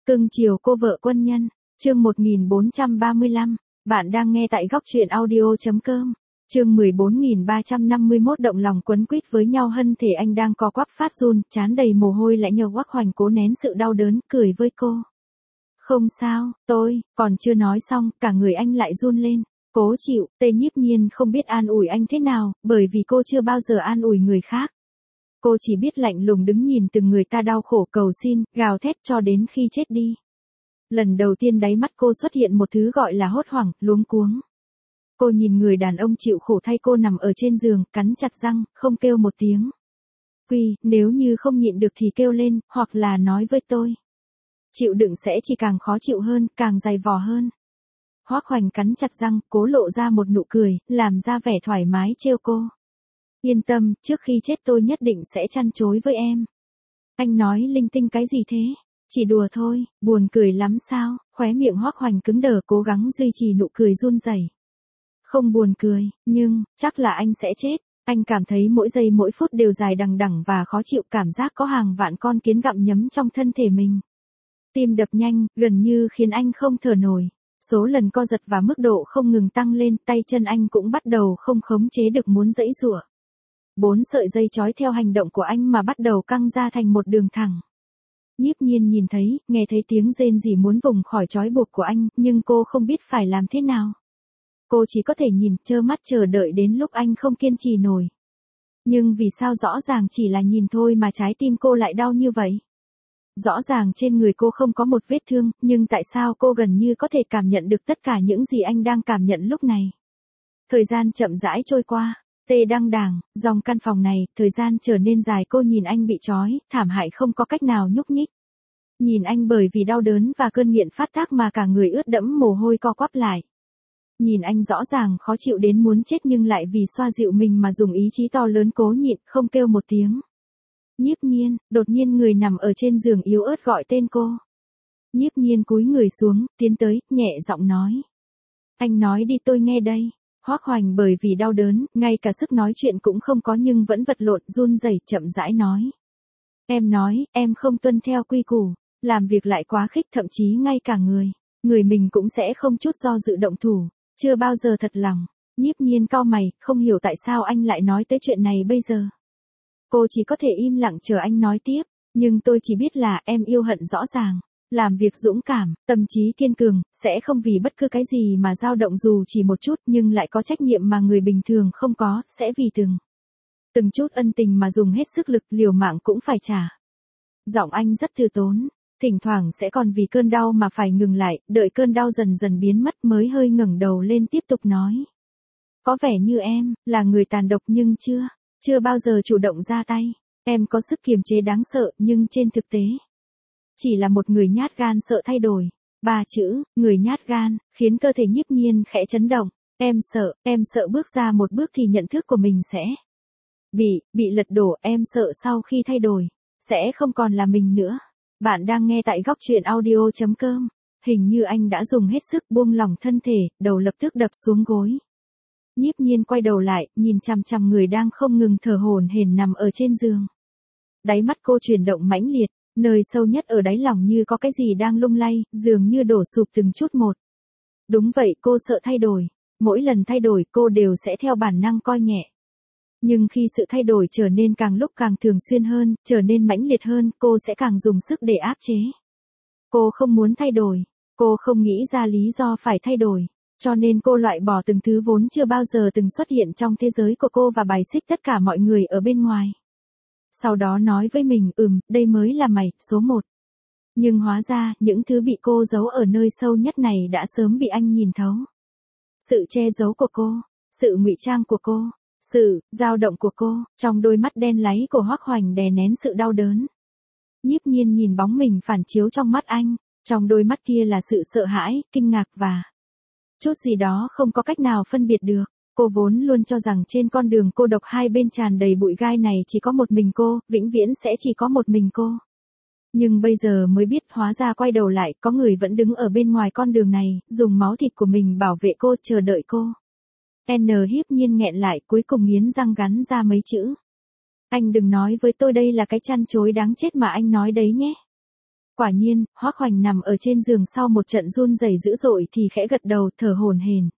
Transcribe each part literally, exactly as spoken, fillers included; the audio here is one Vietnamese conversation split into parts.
Cưng chiều cô vợ quân nhân, chương một nghìn bốn trăm ba mươi lăm, bạn đang nghe tại góc truyện audio.com, chương mười bốn nghìn ba trăm năm mươi mốt động lòng quấn quýt với nhau hân thể anh đang co quắp phát run, trán đầy mồ hôi lại nhờ Hoắc Hoành cố nén sự đau đớn, cười với cô. Không sao, tôi, còn chưa nói xong, cả người anh lại run lên. Cố chịu, Tê Nhiếp Nhiên không biết an ủi anh thế nào, bởi vì cô chưa bao giờ an ủi người khác. Cô chỉ biết lạnh lùng đứng nhìn từng người ta đau khổ cầu xin, gào thét cho đến khi chết đi. Lần đầu tiên đáy mắt cô xuất hiện một thứ gọi là hốt hoảng, luống cuống. Cô nhìn người đàn ông chịu khổ thay cô nằm ở trên giường, cắn chặt răng, không kêu một tiếng. Quy, nếu như không nhịn được thì kêu lên, hoặc là nói với tôi. Chịu đựng sẽ chỉ càng khó chịu hơn, càng dày vò hơn. Hoắc Hoành cắn chặt răng, cố lộ ra một nụ cười, làm ra vẻ thoải mái trêu cô. Yên tâm, trước khi chết tôi nhất định sẽ chăn chối với em. Anh nói linh tinh cái gì thế? Chỉ đùa thôi, buồn cười lắm sao? Khóe miệng Hoắc Hoành cứng đờ cố gắng duy trì nụ cười run rẩy. Không buồn cười, nhưng, chắc là anh sẽ chết. Anh cảm thấy mỗi giây mỗi phút đều dài đằng đẵng và khó chịu, cảm giác có hàng vạn con kiến gặm nhấm trong thân thể mình. Tim đập nhanh, gần như khiến anh không thở nổi. Số lần co giật và mức độ không ngừng tăng lên, tay chân anh cũng bắt đầu không khống chế được muốn giãy giụa. Bốn sợi dây trói theo hành động của anh mà bắt đầu căng ra thành một đường thẳng. Nhiếp Nhiên nhìn thấy, nghe thấy tiếng rên rỉ muốn vùng khỏi trói buộc của anh, nhưng cô không biết phải làm thế nào. Cô chỉ có thể nhìn, trơ mắt chờ đợi đến lúc anh không kiên trì nổi. Nhưng vì sao rõ ràng chỉ là nhìn thôi mà trái tim cô lại đau như vậy? Rõ ràng trên người cô không có một vết thương, nhưng tại sao cô gần như có thể cảm nhận được tất cả những gì anh đang cảm nhận lúc này? Thời gian chậm rãi trôi qua. Tê đăng đàng, dòng căn phòng này, thời gian trở nên dài, cô nhìn anh bị trói, thảm hại không có cách nào nhúc nhích. Nhìn anh bởi vì đau đớn và cơn nghiện phát tác mà cả người ướt đẫm mồ hôi co quắp lại. Nhìn anh rõ ràng khó chịu đến muốn chết nhưng lại vì xoa dịu mình mà dùng ý chí to lớn cố nhịn, không kêu một tiếng. Nhiếp Nhiên, đột nhiên người nằm ở trên giường yếu ớt gọi tên cô. Nhiếp Nhiên cúi người xuống, tiến tới, nhẹ giọng nói. Anh nói đi tôi nghe đây. Hoắc Hoành bởi vì đau đớn, ngay cả sức nói chuyện cũng không có nhưng vẫn vật lộn run rẩy chậm rãi nói. Em nói, em không tuân theo quy củ, làm việc lại quá khích thậm chí ngay cả người. Người mình cũng sẽ không chút do dự động thủ, chưa bao giờ thật lòng. Nhiếp Nhiên cau mày, không hiểu tại sao anh lại nói tới chuyện này bây giờ. Cô chỉ có thể im lặng chờ anh nói tiếp, nhưng tôi chỉ biết là em yêu hận rõ ràng. Làm việc dũng cảm, tâm trí kiên cường, sẽ không vì bất cứ cái gì mà dao động dù chỉ một chút nhưng lại có trách nhiệm mà người bình thường không có, sẽ vì từng. Từng chút ân tình mà dùng hết sức lực liều mạng cũng phải trả. Giọng anh rất từ tốn, thỉnh thoảng sẽ còn vì cơn đau mà phải ngừng lại, đợi cơn đau dần dần biến mất mới hơi ngẩng đầu lên tiếp tục nói. Có vẻ như em, là người tàn độc nhưng chưa, chưa bao giờ chủ động ra tay. Em có sức kiềm chế đáng sợ nhưng trên thực tế. Chỉ là một người nhát gan sợ thay đổi. Ba chữ, người nhát gan, khiến cơ thể Nhiếp Nhiên khẽ chấn động. Em sợ, em sợ bước ra một bước thì nhận thức của mình sẽ bị, bị lật đổ. Em sợ sau khi thay đổi, sẽ không còn là mình nữa. Bạn đang nghe tại góc truyện audio.com. Hình như anh đã dùng hết sức buông lỏng thân thể, đầu lập tức đập xuống gối. Nhiếp Nhiên quay đầu lại, nhìn chằm chằm người đang không ngừng thở hổn hển nằm ở trên giường. Đáy mắt cô chuyển động mãnh liệt. Nơi sâu nhất ở đáy lòng như có cái gì đang lung lay, dường như đổ sụp từng chút một. Đúng vậy, cô sợ thay đổi. Mỗi lần thay đổi cô đều sẽ theo bản năng coi nhẹ. Nhưng khi sự thay đổi trở nên càng lúc càng thường xuyên hơn, trở nên mãnh liệt hơn, cô sẽ càng dùng sức để áp chế. Cô không muốn thay đổi. Cô không nghĩ ra lý do phải thay đổi. Cho nên cô loại bỏ từng thứ vốn chưa bao giờ từng xuất hiện trong thế giới của cô và bài xích tất cả mọi người ở bên ngoài. Sau đó nói với mình, ừm, đây mới là mày, số một. Nhưng hóa ra, những thứ bị cô giấu ở nơi sâu nhất này đã sớm bị anh nhìn thấu. Sự che giấu của cô, sự ngụy trang của cô, sự dao động của cô, trong đôi mắt đen láy của Hoắc Hoành đè nén sự đau đớn. Nhiếp Nhiên nhìn bóng mình phản chiếu trong mắt anh, trong đôi mắt kia là sự sợ hãi, kinh ngạc và chút gì đó không có cách nào phân biệt được. Cô vốn luôn cho rằng trên con đường cô độc hai bên tràn đầy bụi gai này chỉ có một mình cô, vĩnh viễn sẽ chỉ có một mình cô. Nhưng bây giờ mới biết hóa ra quay đầu lại có người vẫn đứng ở bên ngoài con đường này, dùng máu thịt của mình bảo vệ cô, chờ đợi cô. N Hiếp Nhiên nghẹn lại cuối cùng nghiến răng gắn ra mấy chữ. Anh đừng nói với tôi đây là cái chăn chối đáng chết mà anh nói đấy nhé. Quả nhiên, Hoắc Hoành nằm ở trên giường sau một trận run rẩy dữ dội thì khẽ gật đầu, thở hổn hển.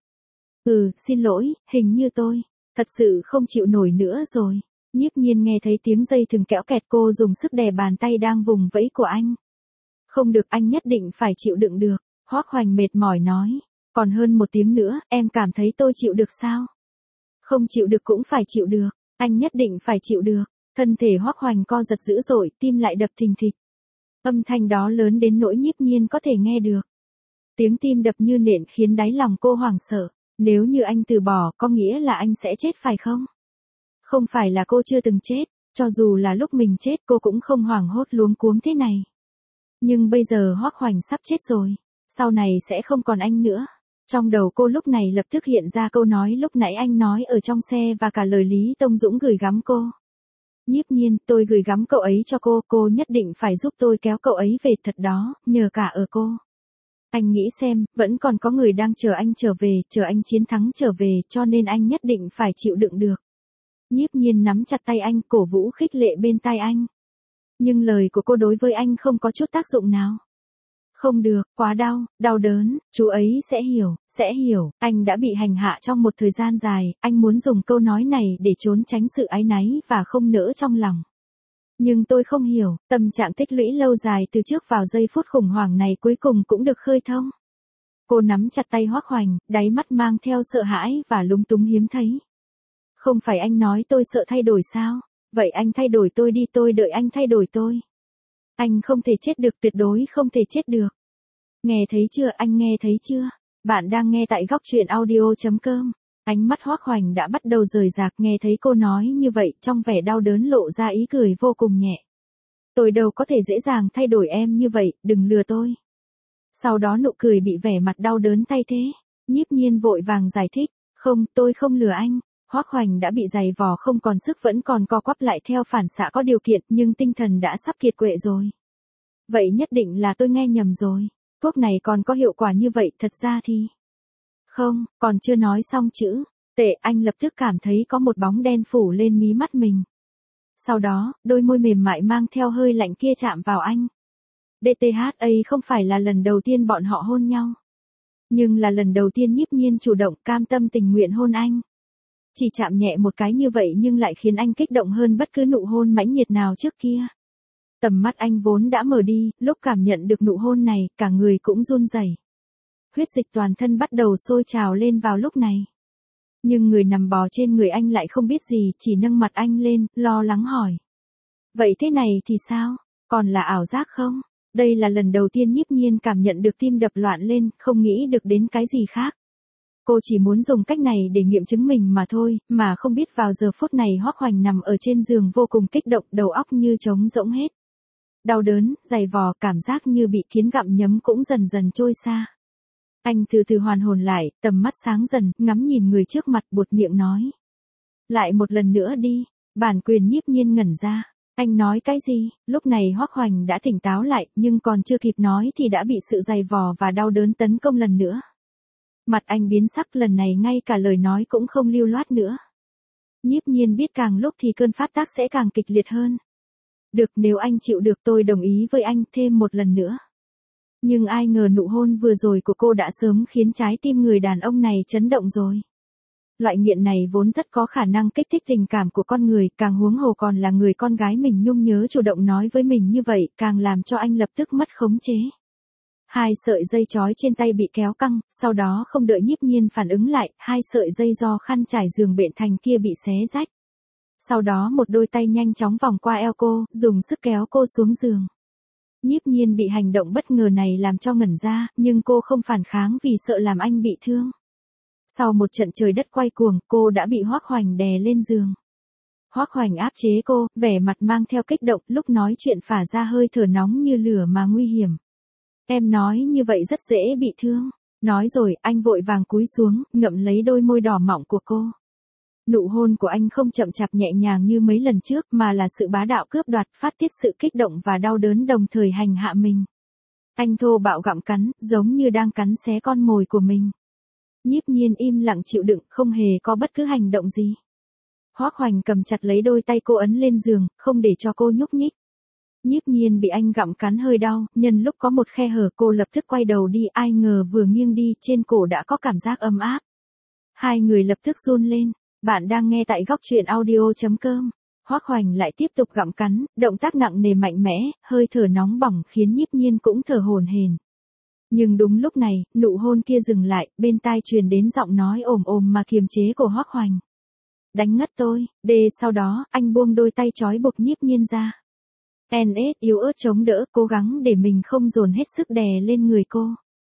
Ừ, xin lỗi, hình như tôi, thật sự không chịu nổi nữa rồi. Nhiếp Nhiên nghe thấy tiếng dây thừng kéo kẹt, cô dùng sức đè bàn tay đang vùng vẫy của anh. Không được, anh nhất định phải chịu đựng được. Hoắc Hoành mệt mỏi nói. Còn hơn một tiếng nữa, em cảm thấy tôi chịu được sao? Không chịu được cũng phải chịu được, anh nhất định phải chịu được. Thân thể Hoắc Hoành co giật dữ dội, tim lại đập thình thịch. Âm thanh đó lớn đến nỗi Nhiếp Nhiên có thể nghe được. Tiếng tim đập như nện khiến đáy lòng cô hoảng sợ. Nếu như anh từ bỏ, có nghĩa là anh sẽ chết phải không? Không phải là cô chưa từng chết, cho dù là lúc mình chết cô cũng không hoảng hốt luống cuống thế này. Nhưng bây giờ Hoắc Hoành sắp chết rồi, sau này sẽ không còn anh nữa. Trong đầu cô lúc này lập tức hiện ra câu nói lúc nãy anh nói ở trong xe và cả lời Lý Tông Dũng gửi gắm cô. Nhiếp Nhiên, tôi gửi gắm cậu ấy cho cô, cô nhất định phải giúp tôi kéo cậu ấy về thật đó, nhờ cả ở cô. Anh nghĩ xem, vẫn còn có người đang chờ anh trở về, chờ anh chiến thắng trở về, cho nên anh nhất định phải chịu đựng được. Nhiếp Nhiên nắm chặt tay anh, cổ vũ khích lệ bên tai anh. Nhưng lời của cô đối với anh không có chút tác dụng nào. Không được, quá đau, đau đớn, chú ấy sẽ hiểu, sẽ hiểu, anh đã bị hành hạ trong một thời gian dài, anh muốn dùng câu nói này để trốn tránh sự áy náy và không nỡ trong lòng. Nhưng tôi không hiểu, tâm trạng tích lũy lâu dài từ trước vào giây phút khủng hoảng này cuối cùng cũng được khơi thông. Cô nắm chặt tay Hoắc Hoành, đáy mắt mang theo sợ hãi và lúng túng hiếm thấy. Không phải anh nói tôi sợ thay đổi sao? Vậy anh thay đổi tôi đi, tôi đợi anh thay đổi tôi. Anh không thể chết được, tuyệt đối không thể chết được. Nghe thấy chưa, anh nghe thấy chưa? Bạn đang nghe tại góc truyện audio chấm com. Ánh mắt Hoắc Hoành đã bắt đầu rời rạc, nghe thấy cô nói như vậy, trong vẻ đau đớn lộ ra ý cười vô cùng nhẹ. Tôi đâu có thể dễ dàng thay đổi em như vậy, đừng lừa tôi. Sau đó nụ cười bị vẻ mặt đau đớn thay thế. Nhiếp Nhiên vội vàng giải thích, không, tôi không lừa anh. Hoắc Hoành đã bị giày vò không còn sức, vẫn còn co quắp lại theo phản xạ có điều kiện, nhưng tinh thần đã sắp kiệt quệ rồi. Vậy nhất định là tôi nghe nhầm rồi. Thuốc này còn có hiệu quả như vậy, thật ra thì... Không, còn chưa nói xong chữ. Tệ, anh lập tức cảm thấy có một bóng đen phủ lên mí mắt mình. Sau đó, đôi môi mềm mại mang theo hơi lạnh kia chạm vào anh. đê tê hát a không phải là lần đầu tiên bọn họ hôn nhau. Nhưng là lần đầu tiên Nhiếp Nhiên chủ động cam tâm tình nguyện hôn anh. Chỉ chạm nhẹ một cái như vậy nhưng lại khiến anh kích động hơn bất cứ nụ hôn mãnh nhiệt nào trước kia. Tầm mắt anh vốn đã mở đi, lúc cảm nhận được nụ hôn này, cả người cũng run rẩy. Huyết dịch toàn thân bắt đầu sôi trào lên vào lúc này. Nhưng người nằm bò trên người anh lại không biết gì, chỉ nâng mặt anh lên, lo lắng hỏi. Vậy thế này thì sao? Còn là ảo giác không? Đây là lần đầu tiên Nhiếp Nhiên cảm nhận được tim đập loạn lên, không nghĩ được đến cái gì khác. Cô chỉ muốn dùng cách này để nghiệm chứng mình mà thôi, mà không biết vào giờ phút này Hoắc Hoành nằm ở trên giường vô cùng kích động, đầu óc như trống rỗng hết. Đau đớn, giày vò, cảm giác như bị kiến gặm nhấm cũng dần dần trôi xa. Anh từ từ hoàn hồn lại, tầm mắt sáng dần, ngắm nhìn người trước mặt, buột miệng nói. Lại một lần nữa đi, bản quyền. Nhiếp Nhiên ngẩn ra. Anh nói cái gì? Lúc này Hoắc Hoành đã tỉnh táo lại, nhưng còn chưa kịp nói thì đã bị sự giày vò và đau đớn tấn công lần nữa. Mặt anh biến sắc, lần này ngay cả lời nói cũng không lưu loát nữa. Nhiếp Nhiên biết càng lúc thì cơn phát tác sẽ càng kịch liệt hơn. Được, nếu anh chịu được tôi đồng ý với anh thêm một lần nữa. Nhưng ai ngờ nụ hôn vừa rồi của cô đã sớm khiến trái tim người đàn ông này chấn động rồi. Loại nghiện này vốn rất có khả năng kích thích tình cảm của con người, càng huống hồ còn là người con gái mình nhung nhớ chủ động nói với mình như vậy, càng làm cho anh lập tức mất khống chế. Hai sợi dây trói trên tay bị kéo căng, sau đó không đợi Nhiếp Nhiên phản ứng lại, hai sợi dây do khăn trải giường bện thành kia bị xé rách. Sau đó một đôi tay nhanh chóng vòng qua eo cô, dùng sức kéo cô xuống giường. Nhiếp Nhiên bị hành động bất ngờ này làm cho ngẩn ra, nhưng cô không phản kháng vì sợ làm anh bị thương. Sau một trận trời đất quay cuồng, cô đã bị Hoắc Hoành đè lên giường. Hoắc Hoành áp chế cô, vẻ mặt mang theo kích động, lúc nói chuyện phả ra hơi thở nóng như lửa mà nguy hiểm. Em nói như vậy rất dễ bị thương. Nói rồi, anh vội vàng cúi xuống, ngậm lấy đôi môi đỏ mọng của cô. Nụ hôn của anh không chậm chạp nhẹ nhàng như mấy lần trước, mà là sự bá đạo cướp đoạt, phát tiết sự kích động và đau đớn đồng thời hành hạ mình. Anh thô bạo gặm cắn, giống như đang cắn xé con mồi của mình. Nhiếp Nhiên im lặng chịu đựng, không hề có bất cứ hành động gì. Hoắc Hoành cầm chặt lấy đôi tay cô ấn lên giường, không để cho cô nhúc nhích. Nhiếp Nhiên bị anh gặm cắn hơi đau, nhân lúc có một khe hở cô lập tức quay đầu đi, ai ngờ vừa nghiêng đi trên cổ đã có cảm giác ấm áp. Hai người lập tức run lên. Bạn đang nghe tại góc truyện audio.com. Hoắc Hoành lại tiếp tục gặm cắn, động tác nặng nề mạnh mẽ, hơi thở nóng bỏng khiến Nhiếp Nhiên cũng thở hổn hển. Nhưng đúng lúc này, nụ hôn kia dừng lại, bên tai truyền đến giọng nói ồm ồm mà kiềm chế của Hoắc Hoành. Đánh ngất tôi, đê sau đó, anh buông đôi tay trói buộc Nhiếp Nhiên ra. en ét yếu ớt chống đỡ, cố gắng để mình không dồn hết sức đè lên người cô.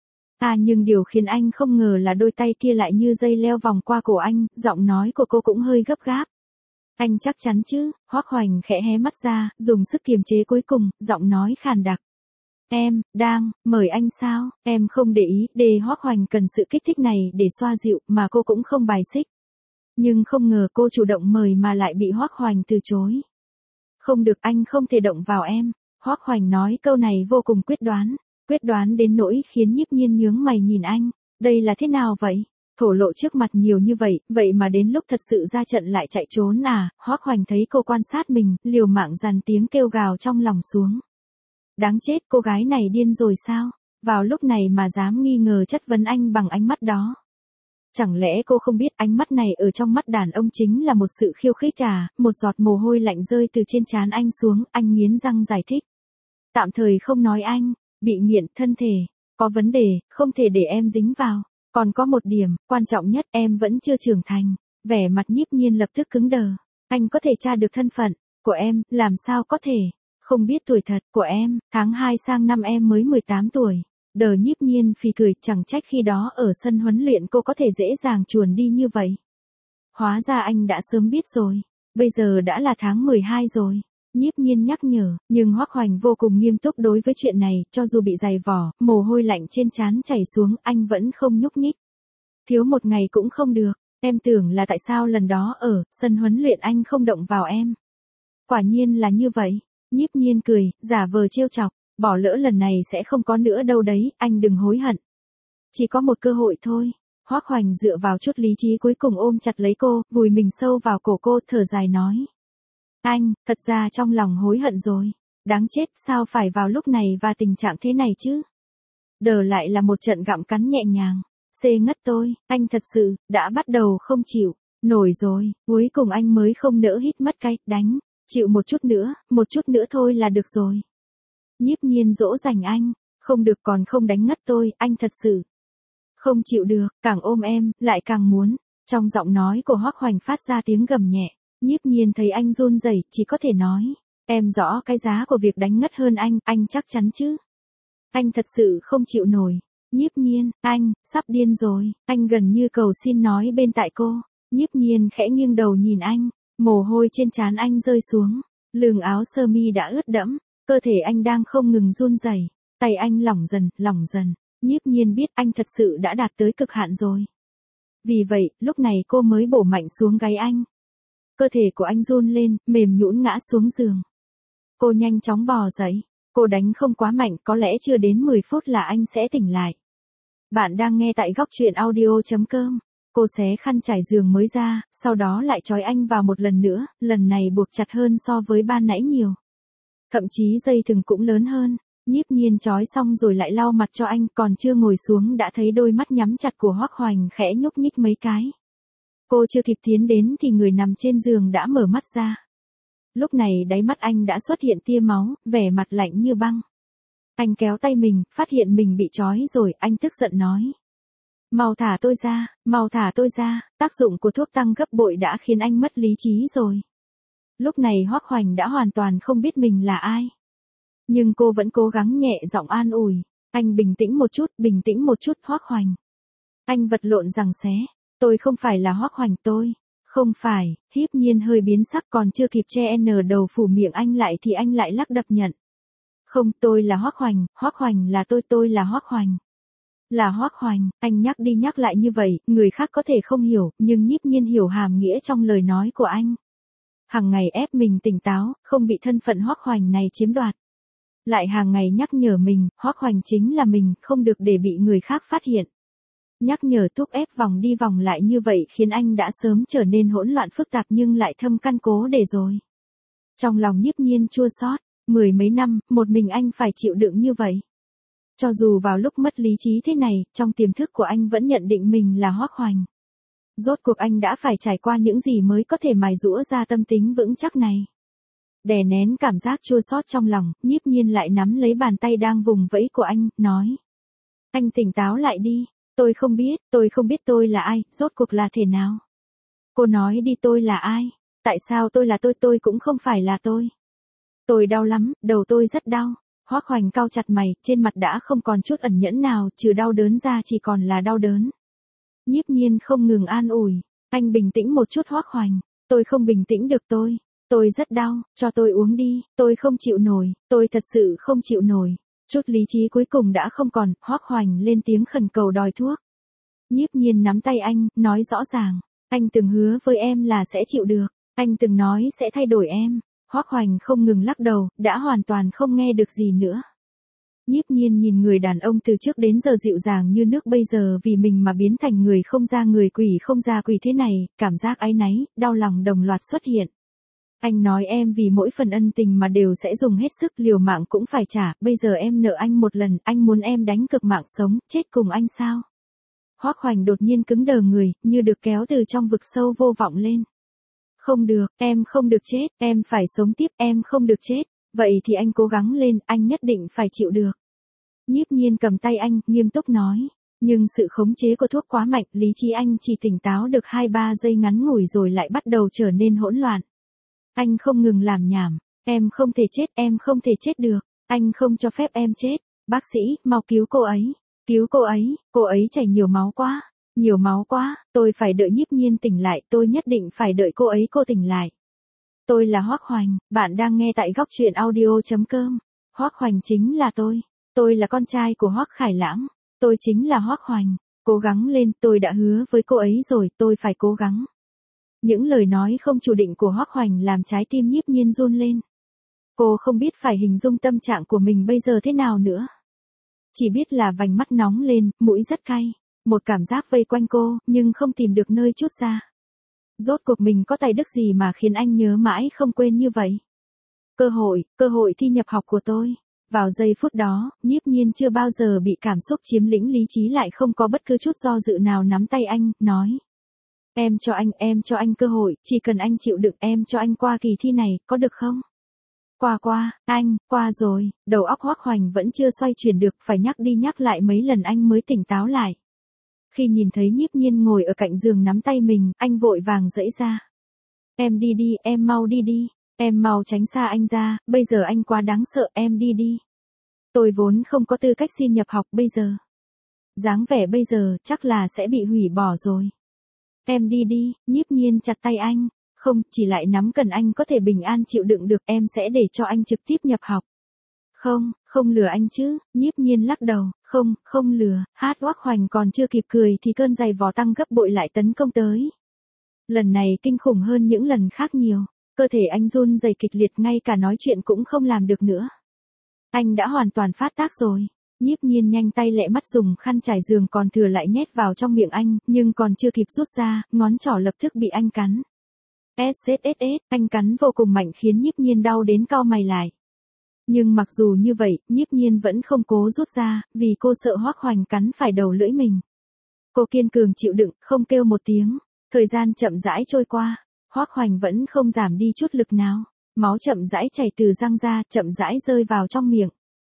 À nhưng điều khiến anh không ngờ là đôi tay kia lại như dây leo vòng qua cổ anh, giọng nói của cô cũng hơi gấp gáp. Anh chắc chắn chứ? Hoắc Hoành khẽ hé mắt ra, dùng sức kiềm chế cuối cùng, giọng nói khàn đặc. Em, đang, mời anh sao? Em không để ý, để Hoắc Hoành cần sự kích thích này để xoa dịu, mà cô cũng không bài xích. Nhưng không ngờ cô chủ động mời mà lại bị Hoắc Hoành từ chối. Không được, anh không thể động vào em. Hoắc Hoành nói câu này vô cùng quyết đoán, quyết đoán đến nỗi khiến Nhiếp Nhiên nhướng mày nhìn anh. Đây là thế nào vậy? Thổ lộ trước mặt nhiều như vậy, vậy mà đến lúc thật sự ra trận lại chạy trốn à? Hoắc Hoành thấy cô quan sát mình, liều mạng dằn tiếng kêu gào trong lòng xuống. Đáng chết, cô gái này điên rồi sao? Vào lúc này mà dám nghi ngờ chất vấn anh bằng ánh mắt đó. Chẳng lẽ cô không biết ánh mắt này ở trong mắt đàn ông chính là một sự khiêu khích à? Một giọt mồ hôi lạnh rơi từ trên trán anh xuống, anh nghiến răng giải thích. Tạm thời không nói anh, bị nghiện, thân thể, có vấn đề, không thể để em dính vào. Còn có một điểm, quan trọng nhất, em vẫn chưa trưởng thành. Vẻ mặt Nhiếp Nhiên lập tức cứng đờ. Anh có thể tra được thân phận của em, làm sao có thể? Không biết tuổi thật của em, tháng hai sang năm em mới mười tám tuổi. Đờ Nhiếp Nhiên phì cười, chẳng trách khi đó ở sân huấn luyện cô có thể dễ dàng chuồn đi như vậy. Hóa ra anh đã sớm biết rồi. Bây giờ đã là tháng mười hai rồi. Nhiếp Nhiên nhắc nhở, nhưng Hoắc Hoành vô cùng nghiêm túc đối với chuyện này, cho dù bị dày vò, mồ hôi lạnh trên trán chảy xuống, anh vẫn không nhúc nhích. Thiếu một ngày cũng không được, em tưởng là tại sao lần đó ở sân huấn luyện anh không động vào em. Quả nhiên là như vậy. Nhiếp Nhiên cười, giả vờ trêu chọc, bỏ lỡ lần này sẽ không có nữa đâu đấy, anh đừng hối hận. Chỉ có một cơ hội thôi. Hoắc Hoành dựa vào chút lý trí cuối cùng ôm chặt lấy cô, vùi mình sâu vào cổ cô, thở dài nói. Anh, thật ra trong lòng hối hận rồi. Đáng chết, sao phải vào lúc này và tình trạng thế này chứ? Đờ lại là một trận gặm cắn nhẹ nhàng. Xê ngất tôi, anh thật sự, đã bắt đầu không chịu nổi rồi, cuối cùng anh mới không nỡ hít mất cái, đánh, chịu một chút nữa, một chút nữa thôi là được rồi. Nhiếp Nhiên dỗ dành anh, không được còn không đánh ngất tôi, anh thật sự không chịu được, càng ôm em, lại càng muốn. Trong giọng nói của Hoắc Hoành phát ra tiếng gầm nhẹ. Nhiếp Nhiên thấy anh run rẩy, chỉ có thể nói, em rõ cái giá của việc đánh ngất hơn anh, anh chắc chắn chứ? Anh thật sự không chịu nổi. Nhiếp Nhiên, anh, sắp điên rồi, anh gần như cầu xin nói bên tại cô. Nhiếp Nhiên khẽ nghiêng đầu nhìn anh, mồ hôi trên trán anh rơi xuống, lưng áo sơ mi đã ướt đẫm, cơ thể anh đang không ngừng run rẩy, tay anh lỏng dần, lỏng dần. Nhiếp Nhiên biết anh thật sự đã đạt tới cực hạn rồi. Vì vậy, lúc này cô mới bổ mạnh xuống gáy anh. Cơ thể của anh run lên, mềm nhũn ngã xuống giường. Cô nhanh chóng bò dậy. Cô đánh không quá mạnh, có lẽ chưa đến mười phút là anh sẽ tỉnh lại. Bạn đang nghe tại góc truyện audio.com. Cô xé khăn trải giường mới ra, sau đó lại trói anh vào một lần nữa, lần này buộc chặt hơn so với ban nãy nhiều. Thậm chí dây thừng cũng lớn hơn. Nhiếp Nhiên trói xong rồi lại lau mặt cho anh, còn chưa ngồi xuống đã thấy đôi mắt nhắm chặt của Hoắc Hoành khẽ nhúc nhích mấy cái. Cô chưa kịp tiến đến thì người nằm trên giường đã mở mắt ra. Lúc này đáy mắt anh đã xuất hiện tia máu, vẻ mặt lạnh như băng. Anh kéo tay mình, phát hiện mình bị trói rồi, anh tức giận nói. Mau thả tôi ra, mau thả tôi ra, tác dụng của thuốc tăng gấp bội đã khiến anh mất lý trí rồi. Lúc này Hoắc Hoành đã hoàn toàn không biết mình là ai. Nhưng cô vẫn cố gắng nhẹ giọng an ủi. Anh bình tĩnh một chút, bình tĩnh một chút Hoắc Hoành. Anh vật lộn giằng xé. Tôi không phải là Hoắc Hoành tôi. Không phải, Nhiếp Nhiên hơi biến sắc còn chưa kịp che n đầu phủ miệng anh lại thì anh lại lắc đập nhận. Không, tôi là Hoắc Hoành, Hoắc Hoành là tôi, tôi là Hoắc Hoành. Là Hoắc Hoành, anh nhắc đi nhắc lại như vậy, người khác có thể không hiểu, nhưng Nhiếp Nhiên hiểu hàm nghĩa trong lời nói của anh. Hàng ngày ép mình tỉnh táo, không bị thân phận Hoắc Hoành này chiếm đoạt. Lại hàng ngày nhắc nhở mình, Hoắc Hoành chính là mình, không được để bị người khác phát hiện. Nhắc nhở thúc ép vòng đi vòng lại như vậy khiến anh đã sớm trở nên hỗn loạn phức tạp nhưng lại thâm căn cố để rồi. Trong lòng Nhiếp Nhiên chua xót, Mười mấy năm, một mình anh phải chịu đựng như vậy. Cho dù vào lúc mất lý trí thế này, trong tiềm thức của anh vẫn nhận định mình là Hoắc Hoành. Rốt cuộc anh đã phải trải qua những gì mới có thể mài giũa ra tâm tính vững chắc này. Đè nén cảm giác chua xót trong lòng, Nhiếp Nhiên lại nắm lấy bàn tay đang vùng vẫy của anh, nói. Anh tỉnh táo lại đi, tôi không biết, tôi không biết tôi là ai, rốt cuộc là thể nào. Cô nói đi tôi là ai, tại sao tôi là tôi tôi cũng không phải là tôi. Tôi đau lắm, đầu tôi rất đau. Hoắc Hoành cau chặt mày, trên mặt đã không còn chút ẩn nhẫn nào, trừ đau đớn ra chỉ còn là đau đớn. Nhiếp Nhiên không ngừng an ủi, anh bình tĩnh một chút Hoắc Hoành, tôi không bình tĩnh được tôi, tôi rất đau, cho tôi uống đi, tôi không chịu nổi, tôi thật sự không chịu nổi. Chút lý trí cuối cùng đã không còn, Hoắc Hoành lên tiếng khẩn cầu đòi thuốc. Nhiếp Nhiên nắm tay anh, nói rõ ràng, anh từng hứa với em là sẽ chịu được, anh từng nói sẽ thay đổi em. Hoắc Hoành không ngừng lắc đầu, đã hoàn toàn không nghe được gì nữa. Nhiếp Nhiên nhìn người đàn ông từ trước đến giờ dịu dàng như nước bây giờ vì mình mà biến thành người không ra người quỷ không ra quỷ thế này, cảm giác áy náy, đau lòng đồng loạt xuất hiện. Anh nói em vì mỗi phần ân tình mà đều sẽ dùng hết sức liều mạng cũng phải trả, bây giờ em nợ anh một lần, anh muốn em đánh cực mạng sống, chết cùng anh sao? Hoắc Hoành đột nhiên cứng đờ người, như được kéo từ trong vực sâu vô vọng lên. Không được, em không được chết, em phải sống tiếp, em không được chết. Vậy thì anh cố gắng lên, anh nhất định phải chịu được. Nhiếp Nhiên cầm tay anh, nghiêm túc nói. Nhưng sự khống chế của thuốc quá mạnh, lý trí anh chỉ tỉnh táo được hai ba giây ngắn ngủi rồi lại bắt đầu trở nên hỗn loạn. Anh không ngừng làm nhảm, em không thể chết, em không thể chết được, anh không cho phép em chết. Bác sĩ, mau cứu cô ấy, cứu cô ấy, cô ấy chảy nhiều máu quá. Nhiều máu quá, tôi phải đợi Nhiếp Nhiên tỉnh lại, tôi nhất định phải đợi cô ấy cô tỉnh lại. Tôi là Hoắc Hoành, bạn đang nghe tại góc truyện audio chấm com. Hoắc Hoành chính là tôi, tôi là con trai của Hoắc Khải Lãng, tôi chính là Hoắc Hoành, cố gắng lên, tôi đã hứa với cô ấy rồi, tôi phải cố gắng. Những lời nói không chủ định của Hoắc Hoành làm trái tim Nhiếp Nhiên run lên. Cô không biết phải hình dung tâm trạng của mình bây giờ thế nào nữa. Chỉ biết là vành mắt nóng lên, mũi rất cay. Một cảm giác vây quanh cô, nhưng không tìm được nơi trút ra. Rốt cuộc mình có tài đức gì mà khiến anh nhớ mãi không quên như vậy? Cơ hội, cơ hội thi nhập học của tôi. Vào giây phút đó, Nhiếp Nhiên chưa bao giờ bị cảm xúc chiếm lĩnh lý trí lại không có bất cứ chút do dự nào nắm tay anh, nói. Em cho anh, em cho anh cơ hội, chỉ cần anh chịu đựng em cho anh qua kỳ thi này, có được không? Qua qua, anh, qua rồi, đầu óc Hoắc Hoành vẫn chưa xoay chuyển được, phải nhắc đi nhắc lại mấy lần anh mới tỉnh táo lại. Khi nhìn thấy Nhiếp Nhiên ngồi ở cạnh giường nắm tay mình, anh vội vàng giãy ra. Em đi đi, em mau đi đi, em mau tránh xa anh ra, bây giờ anh quá đáng sợ, em đi đi. Tôi vốn không có tư cách xin nhập học bây giờ. Dáng vẻ bây giờ chắc là sẽ bị hủy bỏ rồi. Em đi đi, Nhiếp Nhiên chặt tay anh, không, chỉ lại nắm cần anh có thể bình an chịu đựng được, em sẽ để cho anh trực tiếp nhập học. Không, không lừa anh chứ, Nhiếp Nhiên lắc đầu, không, không lừa, hát Hoắc Hoành còn chưa kịp cười thì cơn giày vò tăng gấp bội lại tấn công tới. Lần này kinh khủng hơn những lần khác nhiều, cơ thể anh run rẩy kịch liệt ngay cả nói chuyện cũng không làm được nữa. Anh đã hoàn toàn phát tác rồi. Nhiếp Nhiên nhanh tay lẹ mắt dùng khăn trải giường còn thừa lại nhét vào trong miệng anh, nhưng còn chưa kịp rút ra, ngón trỏ lập tức bị anh cắn. ét ét ét ét, anh cắn vô cùng mạnh khiến Nhiếp Nhiên đau đến cau mày lại. Nhưng mặc dù như vậy, Nhiếp Nhiên vẫn không cố rút ra, vì cô sợ Hoắc Hoành cắn phải đầu lưỡi mình. Cô kiên cường chịu đựng, không kêu một tiếng. Thời gian chậm rãi trôi qua, Hoắc Hoành vẫn không giảm đi chút lực nào. Máu chậm rãi chảy từ răng ra, chậm rãi rơi vào trong miệng.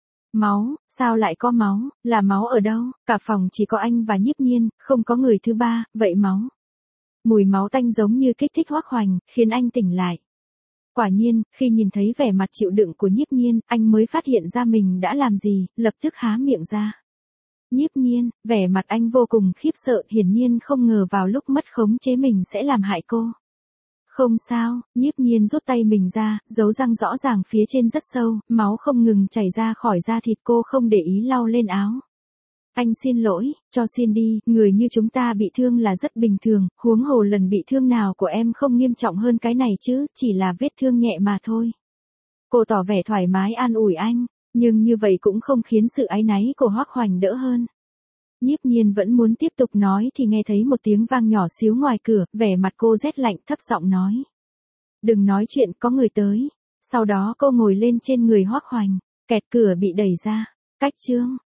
Máu, sao lại có máu, là máu ở đâu? Cả phòng chỉ có anh và Nhiếp Nhiên, không có người thứ ba, vậy máu. Mùi máu tanh giống như kích thích Hoắc Hoành, khiến anh tỉnh lại. Quả nhiên, khi nhìn thấy vẻ mặt chịu đựng của Nhiếp Nhiên, anh mới phát hiện ra mình đã làm gì, lập tức há miệng ra. Nhiếp Nhiên, vẻ mặt anh vô cùng khiếp sợ, hiển nhiên không ngờ vào lúc mất khống chế mình sẽ làm hại cô. Không sao, Nhiếp Nhiên rút tay mình ra, dấu răng rõ ràng phía trên rất sâu, máu không ngừng chảy ra khỏi da thịt, cô không để ý lau lên áo. Anh xin lỗi, cho xin đi, người như chúng ta bị thương là rất bình thường, huống hồ lần bị thương nào của em không nghiêm trọng hơn cái này chứ, chỉ là vết thương nhẹ mà thôi. Cô tỏ vẻ thoải mái an ủi anh, nhưng như vậy cũng không khiến sự áy náy của Hoắc Hoành đỡ hơn. Nhiếp Nhiên vẫn muốn tiếp tục nói thì nghe thấy một tiếng vang nhỏ xíu ngoài cửa, vẻ mặt cô rét lạnh thấp giọng nói. Đừng nói chuyện, có người tới. Sau đó cô ngồi lên trên người Hoắc Hoành, kẹt cửa bị đẩy ra. Cách chương.